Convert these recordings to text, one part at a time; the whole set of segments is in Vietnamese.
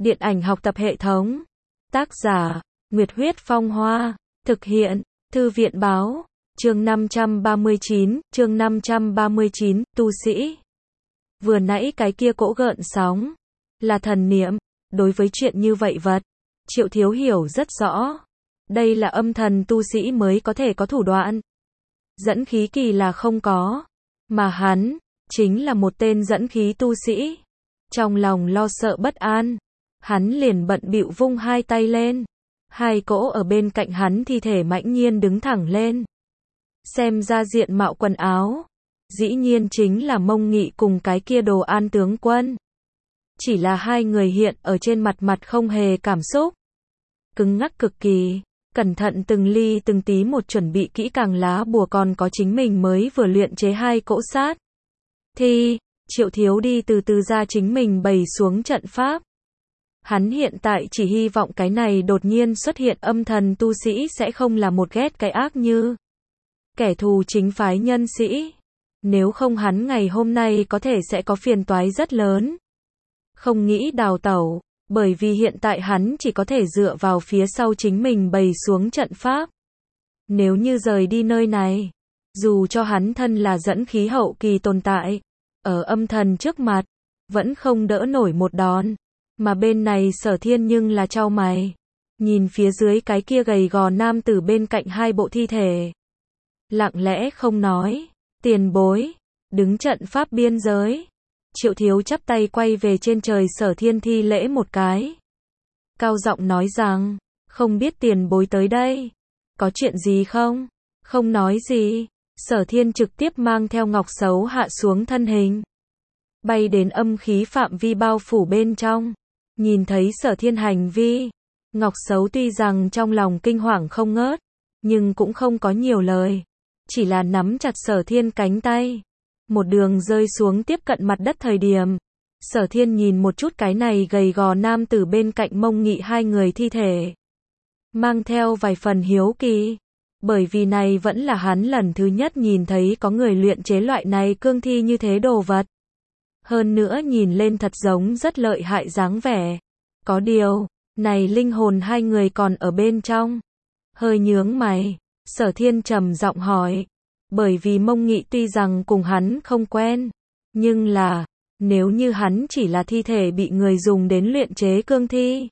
Điện ảnh học tập hệ thống. Tác giả, Nguyệt Huyết Phong Hoa. Thực hiện, Thư viện Báo. Chương 539, tu sĩ. Vừa nãy cái kia cỗ gợn sóng, là thần niệm. Đối với chuyện như vậy vật, Triệu Thiếu hiểu rất rõ. Đây là âm thần tu sĩ mới có thể có thủ đoạn. Dẫn khí kỳ là không có. Mà hắn, chính là một tên dẫn khí tu sĩ. Trong lòng lo sợ bất an, hắn liền bận bịu vung hai tay lên. Hai cỗ ở bên cạnh hắn thi thể mãnh nhiên đứng thẳng lên. Xem ra diện mạo quần áo, dĩ nhiên chính là Mông Nghị cùng cái kia Đồ An tướng quân. Chỉ là hai người hiện ở trên mặt không hề cảm xúc. Cứng ngắc cực kỳ, cẩn thận từng ly từng tí một chuẩn bị kỹ càng lá bùa, còn có chính mình mới vừa luyện chế hai cỗ sát thì Triệu Thiếu đi từ từ ra chính mình bày xuống trận pháp. Hắn hiện tại chỉ hy vọng cái này đột nhiên xuất hiện âm thần tu sĩ sẽ không là một ghét cái ác như kẻ thù chính phái nhân sĩ. Nếu không hắn ngày hôm nay có thể sẽ có phiền toái rất lớn. Không nghĩ đào tẩu, bởi vì hiện tại hắn chỉ có thể dựa vào phía sau chính mình bày xuống trận pháp. Nếu như rời đi nơi này, dù cho hắn thân là dẫn khí hậu kỳ tồn tại, ở âm thần trước mặt, vẫn không đỡ nổi một đòn. Mà bên này Sở Thiên nhưng là chau mày, nhìn phía dưới cái kia gầy gò nam tử bên cạnh hai bộ thi thể. Lặng lẽ không nói, tiền bối, đứng trận pháp biên giới. Triệu Thiếu chắp tay quay về trên trời Sở Thiên thi lễ một cái. Cao giọng nói rằng, không biết tiền bối tới đây, có chuyện gì không? Không nói gì, Sở Thiên trực tiếp mang theo Ngọc Sấu hạ xuống thân hình. Bay đến âm khí phạm vi bao phủ bên trong. Nhìn thấy Sở Thiên hành vi, Ngọc Sấu tuy rằng trong lòng kinh hoàng không ngớt, nhưng cũng không có nhiều lời. Chỉ là nắm chặt Sở Thiên cánh tay. Một đường rơi xuống tiếp cận mặt đất thời điểm. Sở Thiên nhìn một chút cái này gầy gò nam tử bên cạnh Mông Nghị hai người thi thể. Mang theo vài phần hiếu kỳ. Bởi vì này vẫn là hắn lần thứ nhất nhìn thấy có người luyện chế loại này cương thi như thế đồ vật. Hơn nữa nhìn lên thật giống rất lợi hại dáng vẻ. Có điều, này linh hồn hai người còn ở bên trong. Hơi nhướng mày, Sở Thiên trầm giọng hỏi. Bởi vì Mông Nghị tuy rằng cùng hắn không quen, nhưng là, nếu như hắn chỉ là thi thể bị người dùng đến luyện chế cương thi,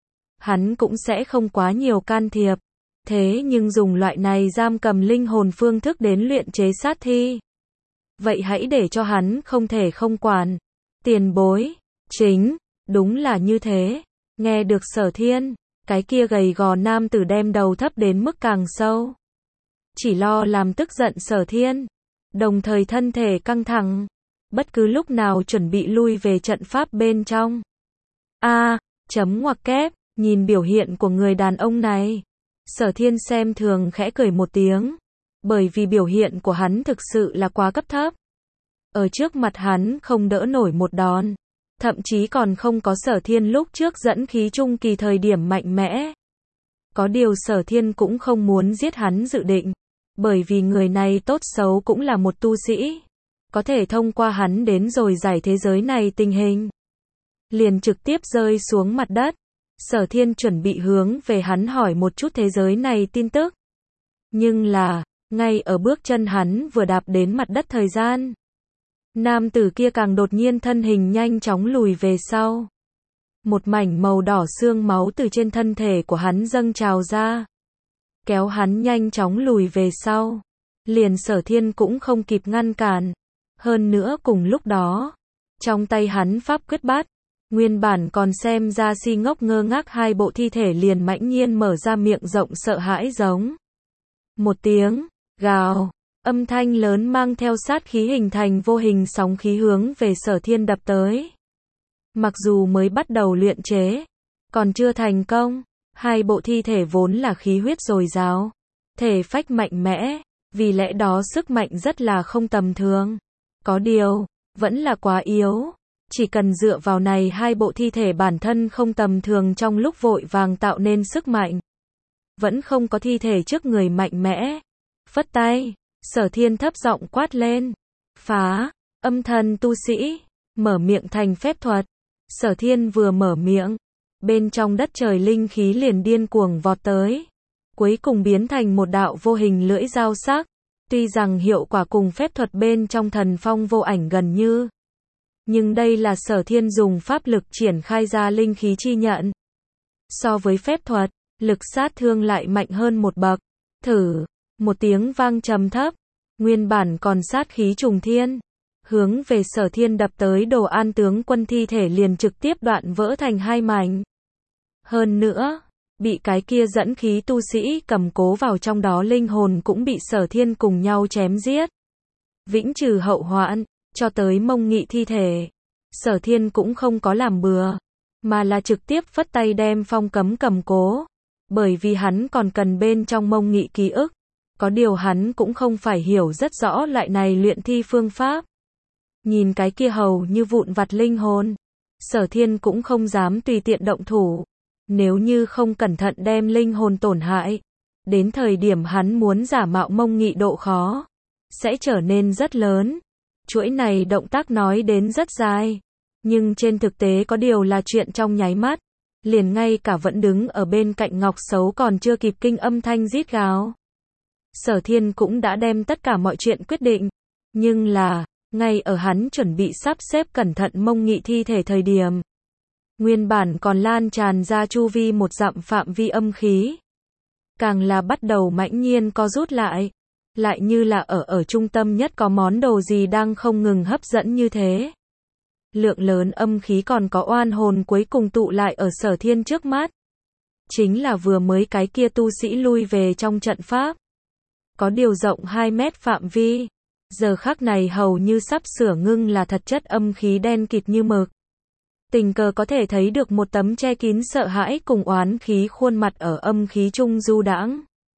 hắn cũng sẽ không quá nhiều can thiệp. Thế nhưng dùng loại này giam cầm linh hồn phương thức đến luyện chế sát thi, vậy hãy để cho hắn không thể không quản. Tiền bối, chính, đúng là như thế. Nghe được Sở Thiên, cái kia gầy gò nam tử đem đầu thấp đến mức càng sâu. Chỉ lo làm tức giận Sở Thiên, đồng thời thân thể căng thẳng, bất cứ lúc nào chuẩn bị lui về trận pháp bên trong. Chấm ngoặc kép, nhìn biểu hiện của người đàn ông này, Sở Thiên xem thường khẽ cười một tiếng, bởi vì biểu hiện của hắn thực sự là quá cấp thấp. Ở trước mặt hắn không đỡ nổi một đòn, thậm chí còn không có Sở Thiên lúc trước dẫn khí trung kỳ thời điểm mạnh mẽ. Có điều Sở Thiên cũng không muốn giết hắn dự định, bởi vì người này tốt xấu cũng là một tu sĩ, có thể thông qua hắn đến rồi giải thế giới này tình hình. Liền trực tiếp rơi xuống mặt đất. Sở Thiên chuẩn bị hướng về hắn hỏi một chút thế giới này tin tức. Nhưng là, ngay ở bước chân hắn vừa đạp đến mặt đất thời gian, nam tử kia càng đột nhiên thân hình nhanh chóng lùi về sau. Một mảnh màu đỏ xương máu từ trên thân thể của hắn dâng trào ra, kéo hắn nhanh chóng lùi về sau. Liền Sở Thiên cũng không kịp ngăn cản. Hơn nữa cùng lúc đó, trong tay hắn pháp quyết bát, nguyên bản còn xem ra si ngốc ngơ ngác hai bộ thi thể liền mãnh nhiên mở ra miệng rộng sợ hãi giống. Một tiếng, gào, âm thanh lớn mang theo sát khí hình thành vô hình sóng khí hướng về Sở Thiên đập tới. Mặc dù mới bắt đầu luyện chế, còn chưa thành công, hai bộ thi thể vốn là khí huyết dồi dào, thể phách mạnh mẽ, vì lẽ đó sức mạnh rất là không tầm thường. Có điều, vẫn là quá yếu. Chỉ cần dựa vào này hai bộ thi thể bản thân không tầm thường trong lúc vội vàng tạo nên sức mạnh, vẫn không có thi thể trước người mạnh mẽ. Phất tay, Sở Thiên thấp giọng quát lên. Phá, âm thần tu sĩ, mở miệng thành phép thuật. Sở Thiên vừa mở miệng, bên trong đất trời linh khí liền điên cuồng vọt tới, cuối cùng biến thành một đạo vô hình lưỡi dao sắc. Tuy rằng hiệu quả cùng phép thuật bên trong thần phong vô ảnh gần như, nhưng đây là Sở Thiên dùng pháp lực triển khai ra linh khí chi nhận. So với phép thuật, lực sát thương lại mạnh hơn một bậc. Thử, một tiếng vang trầm thấp, nguyên bản còn sát khí trùng thiên, hướng về Sở Thiên đập tới Đồ An tướng quân thi thể liền trực tiếp đoạn vỡ thành hai mảnh. Hơn nữa, bị cái kia dẫn khí tu sĩ cầm cố vào trong đó linh hồn cũng bị Sở Thiên cùng nhau chém giết. Vĩnh trừ hậu hoạn, cho tới Mông Nghị thi thể. Sở Thiên cũng không có làm bừa, mà là trực tiếp phất tay đem phong cấm cầm cố. Bởi vì hắn còn cần bên trong Mông Nghị ký ức. Có điều hắn cũng không phải hiểu rất rõ loại này luyện thi phương pháp. Nhìn cái kia hầu như vụn vặt linh hồn, Sở Thiên cũng không dám tùy tiện động thủ. Nếu như không cẩn thận đem linh hồn tổn hại, đến thời điểm hắn muốn giả mạo Mông Nghị độ khó sẽ trở nên rất lớn. Chuỗi này động tác nói đến rất dài, nhưng trên thực tế có điều là chuyện trong nháy mắt, liền ngay cả vẫn đứng ở bên cạnh Ngọc Sấu còn chưa kịp kinh âm thanh rít gào. Sở Thiên cũng đã đem tất cả mọi chuyện quyết định, nhưng là, ngay ở hắn chuẩn bị sắp xếp cẩn thận Mông Nghị thi thể thời điểm, nguyên bản còn lan tràn ra chu vi một dặm phạm vi âm khí, càng là bắt đầu mãnh nhiên co rút lại như là ở trung tâm nhất có món đồ gì đang không ngừng hấp dẫn như thế. Lượng lớn âm khí còn có oan hồn cuối cùng tụ lại ở Sở Thiên trước mắt. Chính là vừa mới cái kia tu sĩ lui về trong trận pháp. Có điều rộng 2 mét phạm vi, giờ khắc này hầu như sắp sửa ngưng là thật chất âm khí đen kịt như mực. Tình cờ có thể thấy được một tấm che kín sợ hãi cùng oán khí khuôn mặt ở âm khí trung du đãng.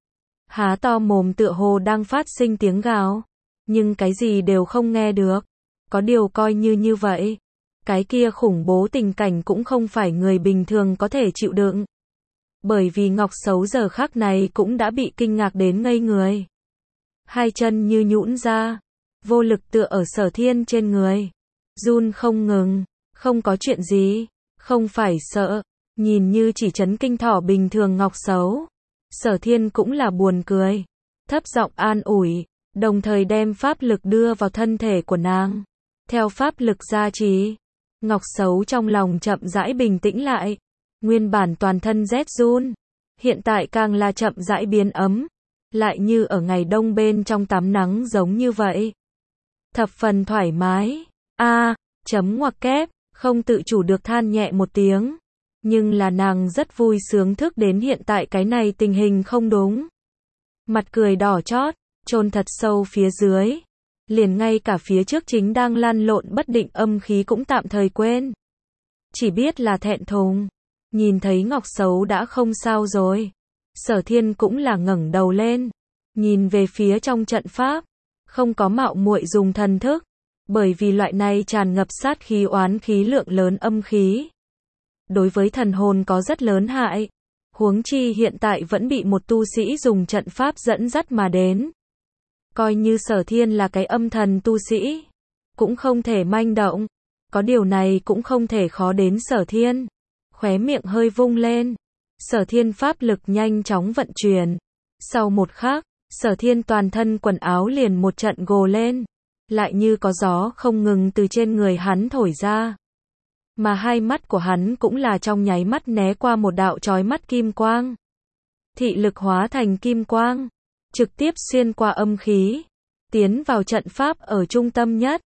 Há to mồm tựa hồ đang phát sinh tiếng gào, nhưng cái gì đều không nghe được. Có điều coi như vậy, cái kia khủng bố tình cảnh cũng không phải người bình thường có thể chịu đựng. Bởi vì Ngọc Sấu giờ khắc này cũng đã bị kinh ngạc đến ngây người. Hai chân như nhũn ra, vô lực tựa ở Sở Thiên trên người, run không ngừng, không có chuyện gì, không phải sợ, nhìn như chỉ chấn kinh thỏ bình thường Ngọc Sấu. Sở Thiên cũng là buồn cười, thấp giọng an ủi, đồng thời đem pháp lực đưa vào thân thể của nàng. Theo pháp lực gia trì, Ngọc Sấu trong lòng chậm rãi bình tĩnh lại, nguyên bản toàn thân rét run, hiện tại càng là chậm rãi biến ấm, lại như ở ngày đông bên trong tắm nắng giống như vậy. Thập phần thoải mái, chấm ngoặc kép, không tự chủ được than nhẹ một tiếng. Nhưng là nàng rất vui sướng thức đến hiện tại cái này tình hình không đúng. Mặt cười đỏ chót, chôn thật sâu phía dưới. Liền ngay cả phía trước chính đang lăn lộn bất định âm khí cũng tạm thời quên. Chỉ biết là thẹn thùng. Nhìn thấy Ngọc Sấu đã không sao rồi. Sở Thiên cũng là ngẩng đầu lên. Nhìn về phía trong trận pháp. Không có mạo muội dùng thần thức. Bởi vì loại này tràn ngập sát khí oán khí lượng lớn âm khí. Đối với thần hồn có rất lớn hại. Huống chi hiện tại vẫn bị một tu sĩ dùng trận pháp dẫn dắt mà đến. Coi như Sở Thiên là cái âm thần tu sĩ, cũng không thể manh động. Có điều này cũng không thể khó đến Sở Thiên. Khóe miệng hơi vung lên. Sở Thiên pháp lực nhanh chóng vận chuyển. Sau một khắc, Sở Thiên toàn thân quần áo liền một trận gồ lên. Lại như có gió không ngừng từ trên người hắn thổi ra. Mà hai mắt của hắn cũng là trong nháy mắt né qua một đạo chói mắt kim quang. Thị lực hóa thành kim quang, trực tiếp xuyên qua âm khí, tiến vào trận pháp ở trung tâm nhất.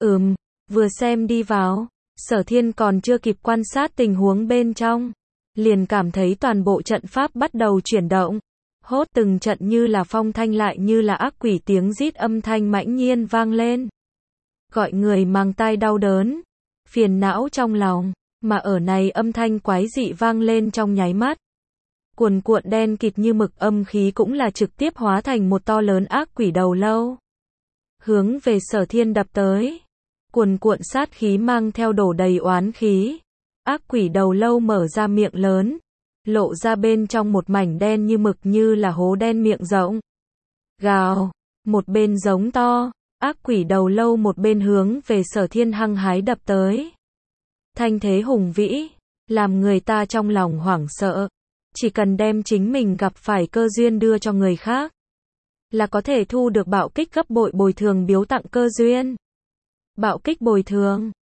Vừa xem đi vào, Sở Thiên còn chưa kịp quan sát tình huống bên trong, liền cảm thấy toàn bộ trận pháp bắt đầu chuyển động. Hốt từng trận như là phong thanh lại như là ác quỷ tiếng rít âm thanh mãnh nhiên vang lên. Gọi người mang tai đau đớn, phiền não trong lòng, mà ở này âm thanh quái dị vang lên trong nháy mắt. Cuồn cuộn đen kịt như mực âm khí cũng là trực tiếp hóa thành một to lớn ác quỷ đầu lâu. Hướng về Sở Thiên đập tới. Cuồn cuộn sát khí mang theo đổ đầy oán khí. Ác quỷ đầu lâu mở ra miệng lớn. Lộ ra bên trong một mảnh đen như mực như là hố đen miệng rộng. Gào, một bên giống to, ác quỷ đầu lâu một bên hướng về Sở Thiên hăng hái đập tới. Thanh thế hùng vĩ, làm người ta trong lòng hoảng sợ. Chỉ cần đem chính mình gặp phải cơ duyên đưa cho người khác, là có thể thu được bạo kích gấp bội bồi thường biếu tặng cơ duyên. Bạo kích bồi thường